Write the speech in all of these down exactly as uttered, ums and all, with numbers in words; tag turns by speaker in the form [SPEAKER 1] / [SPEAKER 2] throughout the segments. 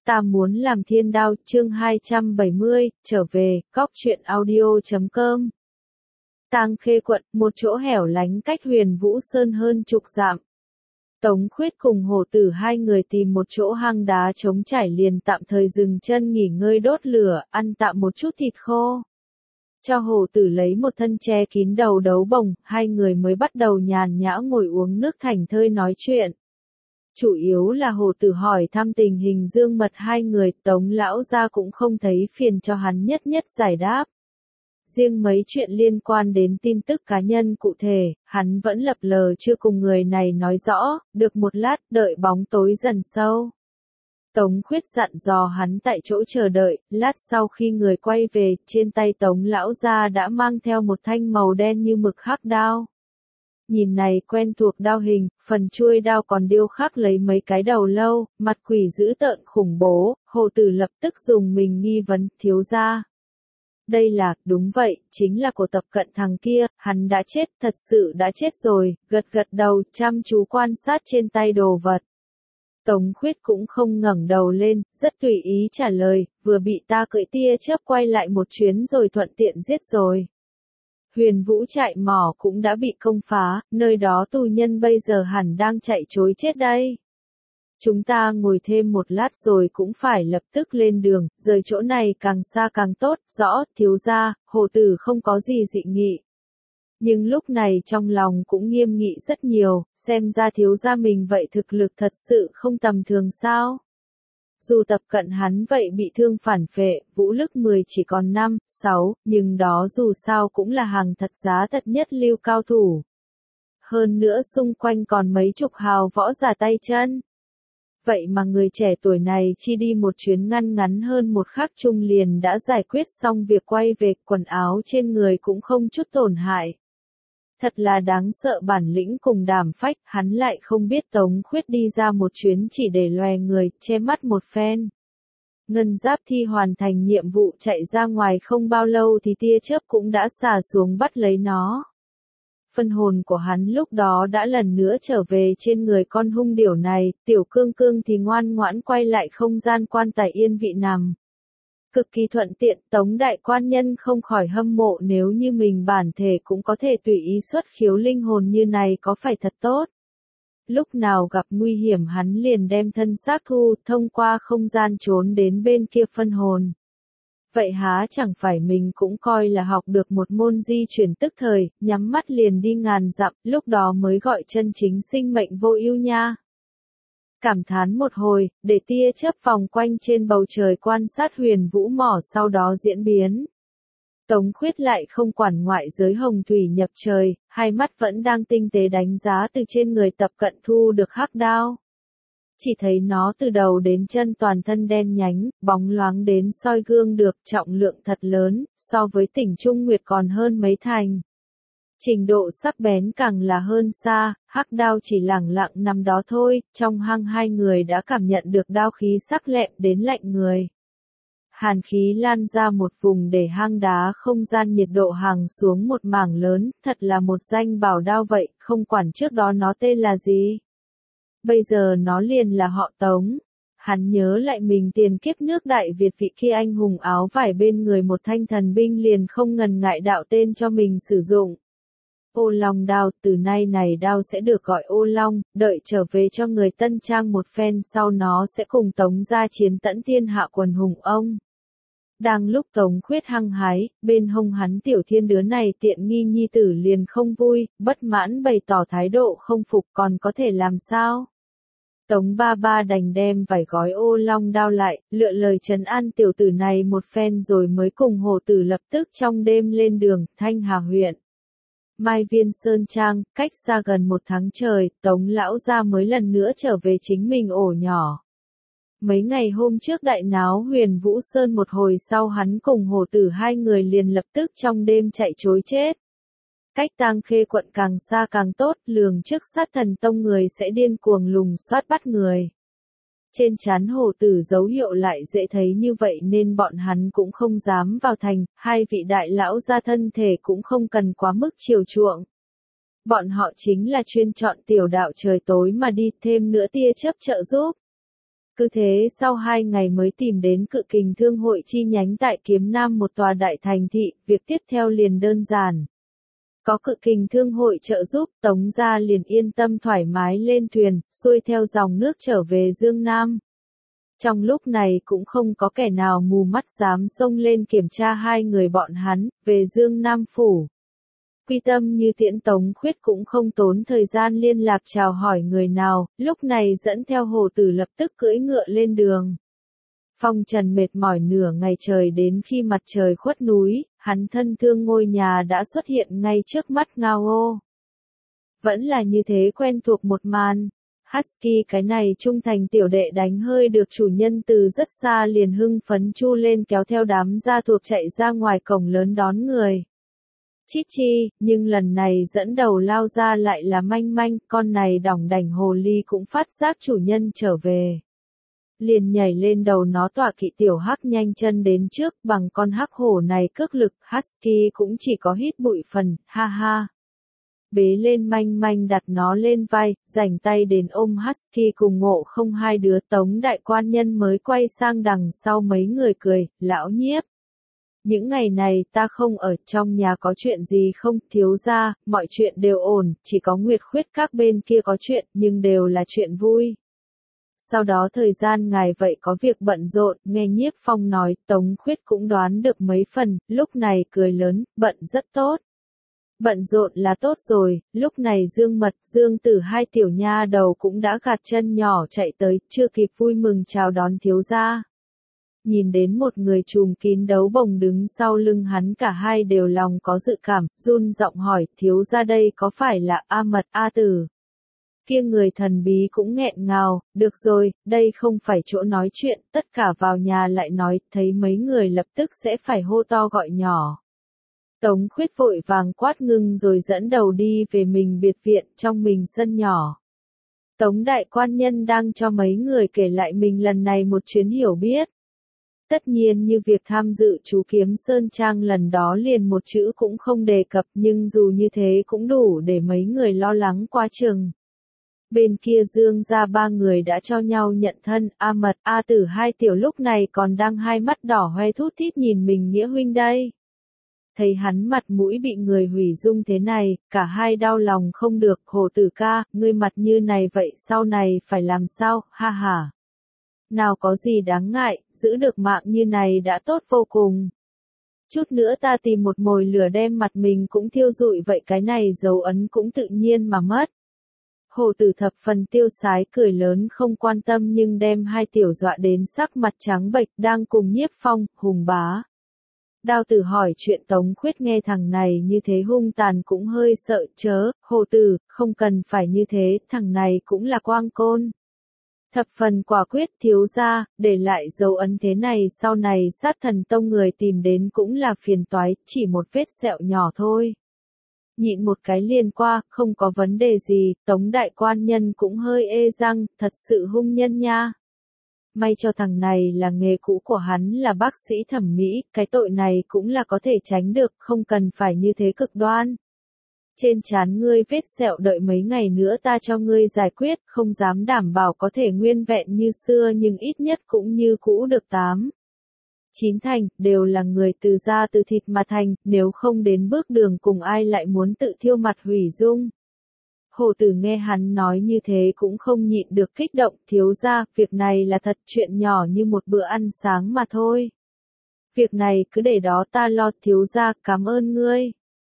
[SPEAKER 1] Ta muốn làm thiên đao, chương hai trăm bảy mươi, trở về, góc truyện audio chấm com. Tang Khê quận, một chỗ hẻo lánh cách Huyền Vũ Sơn hơn chục dặm. Tống Khuyết cùng Hổ Tử hai người tìm một chỗ hang đá trống trải liền tạm thời dừng chân nghỉ ngơi đốt lửa, ăn tạm một chút thịt khô. Cho Hổ Tử lấy một thân che kín đầu đấu bồng, hai người mới bắt đầu nhàn nhã ngồi uống nước thảnh thơi nói chuyện. Chủ yếu là Hổ Tử hỏi thăm tình hình Dương Mật hai người, Tống lão gia cũng không thấy phiền cho hắn nhất nhất giải đáp. Riêng mấy chuyện liên quan đến tin tức cá nhân cụ thể, hắn vẫn lập lờ chưa cùng người này nói rõ, được một lát, đợi bóng tối dần sâu. Tống Khuyết dặn dò hắn tại chỗ chờ đợi, lát sau khi người quay về, trên tay Tống lão gia đã mang theo một thanh màu đen như mực hắc đao. Nhìn này quen thuộc đao hình, phần chuôi đao còn điêu khắc lấy mấy cái đầu lâu, mặt quỷ dữ tợn khủng bố, Hổ Tử lập tức dùng mình nghi vấn, thiếu gia. Đây là, đúng vậy, chính là của Tập Cận thằng kia, hắn đã chết, thật sự đã chết rồi, gật gật đầu, chăm chú quan sát trên tay đồ vật. Tống Khuyết cũng không ngẩng đầu lên, rất tùy ý trả lời, vừa bị ta cưỡi tia chớp quay lại một chuyến rồi thuận tiện giết rồi. Huyền Vũ trại mỏ cũng đã bị công phá, nơi đó tù nhân bây giờ hẳn đang chạy trối chết đây. Chúng ta ngồi thêm một lát rồi cũng phải lập tức lên đường, rời chỗ này càng xa càng tốt, rõ, thiếu gia, Hổ Tử không có gì dị nghị. Nhưng lúc này trong lòng cũng nghiêm nghị rất nhiều, xem ra thiếu gia mình vậy thực lực thật sự không tầm thường sao. Dù Tập Cận hắn vậy bị thương phản phệ, vũ lực mười chỉ còn năm, sáu, nhưng đó dù sao cũng là hàng thật giá thật nhất lưu cao thủ. Hơn nữa xung quanh còn mấy chục hào võ giả tay chân. Vậy mà người trẻ tuổi này chi đi một chuyến ngăn ngắn hơn một khắc chung liền đã giải quyết xong việc quay về, quần áo trên người cũng không chút tổn hại. Thật là đáng sợ bản lĩnh cùng đảm phách, hắn lại không biết Tống Khuyết đi ra một chuyến chỉ để lòe người, che mắt một phen. Ngân Giáp Thi hoàn thành nhiệm vụ chạy ra ngoài không bao lâu thì tia chớp cũng đã xả xuống bắt lấy nó. Phân hồn của hắn lúc đó đã lần nữa trở về trên người con hung điểu này, tiểu cương cương thì ngoan ngoãn quay lại không gian quan tài yên vị nằm. Cực kỳ thuận tiện, Tống đại quan nhân không khỏi hâm mộ nếu như mình bản thể cũng có thể tùy ý xuất khiếu linh hồn như này có phải thật tốt. Lúc nào gặp nguy hiểm hắn liền đem thân xác thu, thông qua không gian trốn đến bên kia phân hồn. Vậy há chẳng phải mình cũng coi là học được một môn di chuyển tức thời, nhắm mắt liền đi ngàn dặm, lúc đó mới gọi chân chính sinh mệnh vô ưu nha. Cảm thán một hồi, để tia chớp vòng quanh trên bầu trời quan sát Huyền Vũ mỏ sau đó diễn biến. Tống Khuyết lại không quản ngoại giới hồng thủy nhập trời, hai mắt vẫn đang tinh tế đánh giá từ trên người Tập Cận thu được hắc đao. Chỉ thấy nó từ đầu đến chân toàn thân đen nhánh, bóng loáng đến soi gương được, trọng lượng thật lớn, so với Tỉnh Trung Nguyệt còn hơn mấy thành. Trình độ sắc bén càng là hơn xa, hắc đao chỉ lẳng lặng nằm đó thôi, trong hang hai người đã cảm nhận được đao khí sắc lẹm đến lạnh người. Hàn khí lan ra một vùng để hang đá không gian nhiệt độ hàng xuống một mảng lớn, thật là một danh bảo đao vậy, không quản trước đó nó tên là gì. Bây giờ nó liền là họ Tống. Hắn nhớ lại mình tiền kiếp nước Đại Việt vị kia anh hùng áo vải bên người một thanh thần binh liền không ngần ngại đạo tên cho mình sử dụng. Ô Long đao, từ nay này đao sẽ được gọi Ô Long, đợi trở về cho người tân trang một phen sau nó sẽ cùng Tống gia chiến tẫn thiên hạ quần hùng ông. Đang lúc Tống Khuyết hăng hái, bên hông hắn tiểu thiên đứa này tiện nghi nhi tử liền không vui, bất mãn bày tỏ thái độ không phục còn có thể làm sao. Tống ba ba đành đem vải gói Ô Long đao lại, lựa lời trấn an tiểu tử này một phen rồi mới cùng Hổ Tử lập tức trong đêm lên đường, Thanh Hà huyện. Mai Viên Sơn Trang, cách xa gần một tháng trời, Tống lão gia mới lần nữa trở về chính mình ổ nhỏ. Mấy ngày hôm trước đại náo Huyền Vũ Sơn một hồi sau hắn cùng Hổ Tử hai người liền lập tức trong đêm chạy trối chết. Cách Tang Khê quận càng xa càng tốt, lường trước Sát Thần Tông người sẽ điên cuồng lùng soát bắt người. Trên trán Hổ Tử dấu hiệu lại dễ thấy như vậy nên bọn hắn cũng không dám vào thành, hai vị đại lão gia thân thể cũng không cần quá mức chiều chuộng. Bọn họ chính là chuyên chọn tiểu đạo trời tối mà đi, thêm nữa tia chớp trợ giúp. Cứ thế sau hai ngày mới tìm đến Cự Kình Thương hội chi nhánh tại Kiếm Nam, một tòa đại thành thị, việc tiếp theo liền đơn giản. Có Cự Kình Thương hội trợ giúp, Tống gia liền yên tâm thoải mái lên thuyền, xuôi theo dòng nước trở về Dương Nam. Trong lúc này cũng không có kẻ nào mù mắt dám xông lên kiểm tra hai người bọn hắn, về Dương Nam phủ. Quy tâm như tiễn Tống Khuyết cũng không tốn thời gian liên lạc chào hỏi người nào, lúc này dẫn theo Hồ Tử lập tức cưỡi ngựa lên đường. Phong trần mệt mỏi nửa ngày trời, đến khi mặt trời khuất núi, hắn thân thương ngôi nhà đã xuất hiện ngay trước mắt Ngao Ô. Vẫn là như thế quen thuộc một màn. Husky cái này trung thành tiểu đệ đánh hơi được chủ nhân từ rất xa liền hưng phấn chu lên kéo theo đám gia thuộc chạy ra ngoài cổng lớn đón người. Chít chi, nhưng lần này dẫn đầu lao ra lại là Manh Manh, con này đỏng đảnh hồ ly cũng phát giác chủ nhân trở về. Liền nhảy lên đầu nó tọa kỵ tiểu hắc nhanh chân đến trước, bằng con hắc hổ này cước lực, Husky cũng chỉ có hít bụi phần, ha ha. Bế lên Manh Manh đặt nó lên vai, rảnh tay đến ôm Husky cùng Ngộ Không, hai đứa Tống đại quan nhân mới quay sang đằng sau mấy người cười, lão Nhiếp. Những ngày này ta không ở trong nhà có chuyện gì không, thiếu gia, mọi chuyện đều ổn, chỉ có Nguyệt Khuyết các bên kia có chuyện, nhưng đều là chuyện vui. Sau đó thời gian ngài vậy có việc bận rộn, nghe Nhiếp Phong nói, Tống Khuyết cũng đoán được mấy phần, lúc này cười lớn, bận rất tốt. Bận rộn là tốt rồi, lúc này Dương Mật, Dương Tử hai tiểu nha đầu cũng đã gạt chân nhỏ chạy tới, chưa kịp vui mừng chào đón thiếu gia. Nhìn đến một người trùm kín đấu bồng đứng sau lưng hắn, cả hai đều lòng có dự cảm, run giọng hỏi, thiếu gia đây có phải là A Mật A Tử? Kia người thần bí cũng nghẹn ngào, được rồi, đây không phải chỗ nói chuyện, tất cả vào nhà lại nói, thấy mấy người lập tức sẽ phải hô to gọi nhỏ. Tống Khuyết vội vàng quát ngưng rồi dẫn đầu đi về mình biệt viện trong mình sân nhỏ. Tống đại quan nhân đang cho mấy người kể lại mình lần này một chuyến hiểu biết. Tất nhiên như việc tham dự chú Kiếm Sơn Trang lần đó liền một chữ cũng không đề cập, nhưng dù như thế cũng đủ để mấy người lo lắng quá chừng. Bên kia Dương gia ba người đã cho nhau nhận thân, A Mật, A Tử hai tiểu lúc này còn đang hai mắt đỏ hoe thút thít nhìn mình nghĩa huynh đây. Thấy hắn mặt mũi bị người hủy dung thế này, cả hai đau lòng không được, Hồ Tử ca, ngươi mặt như này vậy sau này phải làm sao, ha ha. Nào có gì đáng ngại, giữ được mạng như này đã tốt vô cùng. Chút nữa ta tìm một mồi lửa đem mặt mình cũng thiêu rụi vậy cái này dấu ấn cũng tự nhiên mà mất. Hồ Tử thập phần tiêu sái cười lớn không quan tâm nhưng đem hai tiểu dọa đến sắc mặt trắng bệch đang cùng Nhiếp Phong, Hùng Bá. Đao Tử hỏi chuyện Tống Khuyết nghe thằng này như thế hung tàn cũng hơi sợ, chớ, Hồ Tử, không cần phải như thế, thằng này cũng là quang côn. Thập phần quả quyết thiếu gia, để lại dấu ấn thế này sau này sát thần tông người tìm đến cũng là phiền toái, chỉ một vết sẹo nhỏ thôi. Nhịn một cái liền qua, không có vấn đề gì, Tống đại quan nhân cũng hơi ê răng, thật sự hung nhân nha. May cho thằng này là nghề cũ của hắn là bác sĩ thẩm mỹ, cái tội này cũng là có thể tránh được, không cần phải như thế cực đoan. Trên trán ngươi vết sẹo đợi mấy ngày nữa ta cho ngươi giải quyết, không dám đảm bảo có thể nguyên vẹn như xưa nhưng ít nhất cũng như cũ được tám. Chín thành, đều là người từ da từ thịt mà thành, nếu không đến bước đường cùng ai lại muốn tự thiêu mặt hủy dung. Hồ Tử nghe hắn nói như thế cũng không nhịn được kích động, thiếu gia, việc này là thật chuyện nhỏ như một bữa ăn sáng mà thôi. Việc này cứ để đó ta lo, thiếu gia, cảm ơn ngươi.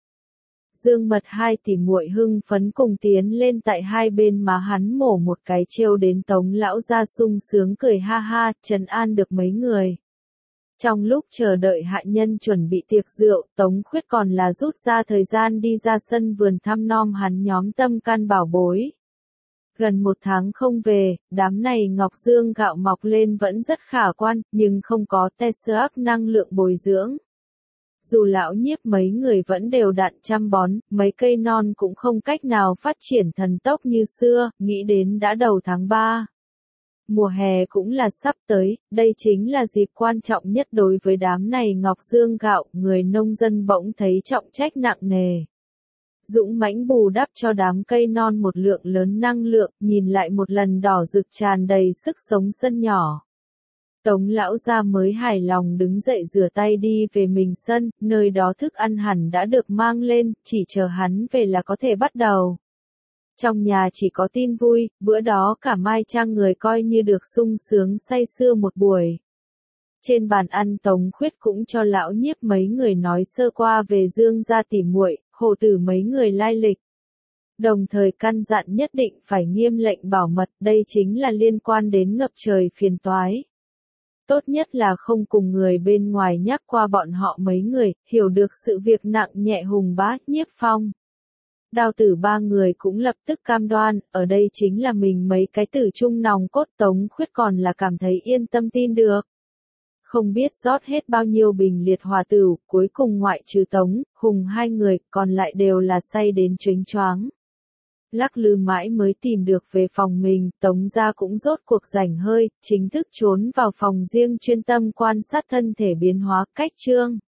[SPEAKER 1] Dương Mật hai tỷ muội hưng phấn cùng tiến lên tại hai bên má hắn mổ một cái trêu đến Tống lão gia sung sướng cười ha ha, trấn an được mấy người. Trong lúc chờ đợi hạ nhân chuẩn bị tiệc rượu, Tống Khuyết còn là rút ra thời gian đi ra sân vườn thăm nom hắn nhóm tâm can bảo bối. Gần một tháng không về, đám này ngọc dương gạo mọc lên vẫn rất khả quan, nhưng không có Teseac năng lượng bồi dưỡng. Dù lão Nhiếp mấy người vẫn đều đặn chăm bón, mấy cây non cũng không cách nào phát triển thần tốc như xưa, nghĩ đến đã đầu tháng ba. Mùa hè cũng là sắp tới, đây chính là dịp quan trọng nhất đối với đám này ngọc dương gạo, người nông dân bỗng thấy trọng trách nặng nề. dũng mãnh bù đắp cho đám cây non một lượng lớn năng lượng, nhìn lại một lần đỏ rực tràn đầy sức sống sân nhỏ. Tống lão gia mới hài lòng đứng dậy rửa tay đi về mình sân, nơi đó thức ăn hẳn đã được mang lên, chỉ chờ hắn về là có thể bắt đầu. Trong nhà chỉ có tin vui, bữa đó cả Mai Trang người coi như được sung sướng say sưa một buổi. Trên bàn ăn Tống Khuyết cũng cho lão Nhiếp mấy người nói sơ qua về Dương gia tỉ muội, Hồ Tử mấy người lai lịch. Đồng thời căn dặn nhất định phải nghiêm lệnh bảo mật, đây chính là liên quan đến ngập trời phiền toái. Tốt nhất là không cùng người bên ngoài nhắc qua bọn họ mấy người, hiểu được sự việc nặng nhẹ Hùng Bá, Nhiếp Phong. Đào Tử ba người cũng lập tức cam đoan, ở đây chính là mình mấy cái tử trung nòng cốt. Tống Khuyết còn là cảm thấy yên tâm tin được. Không biết rót hết bao nhiêu bình liệt hòa tửu, cuối cùng ngoại trừ Tống, Hùng hai người, còn lại đều là say đến choáng choáng. Lắc lư mãi mới tìm được về phòng mình, Tống gia cũng rốt cuộc rảnh hơi, chính thức trốn vào phòng riêng chuyên tâm quan sát thân thể biến hóa. Cách chương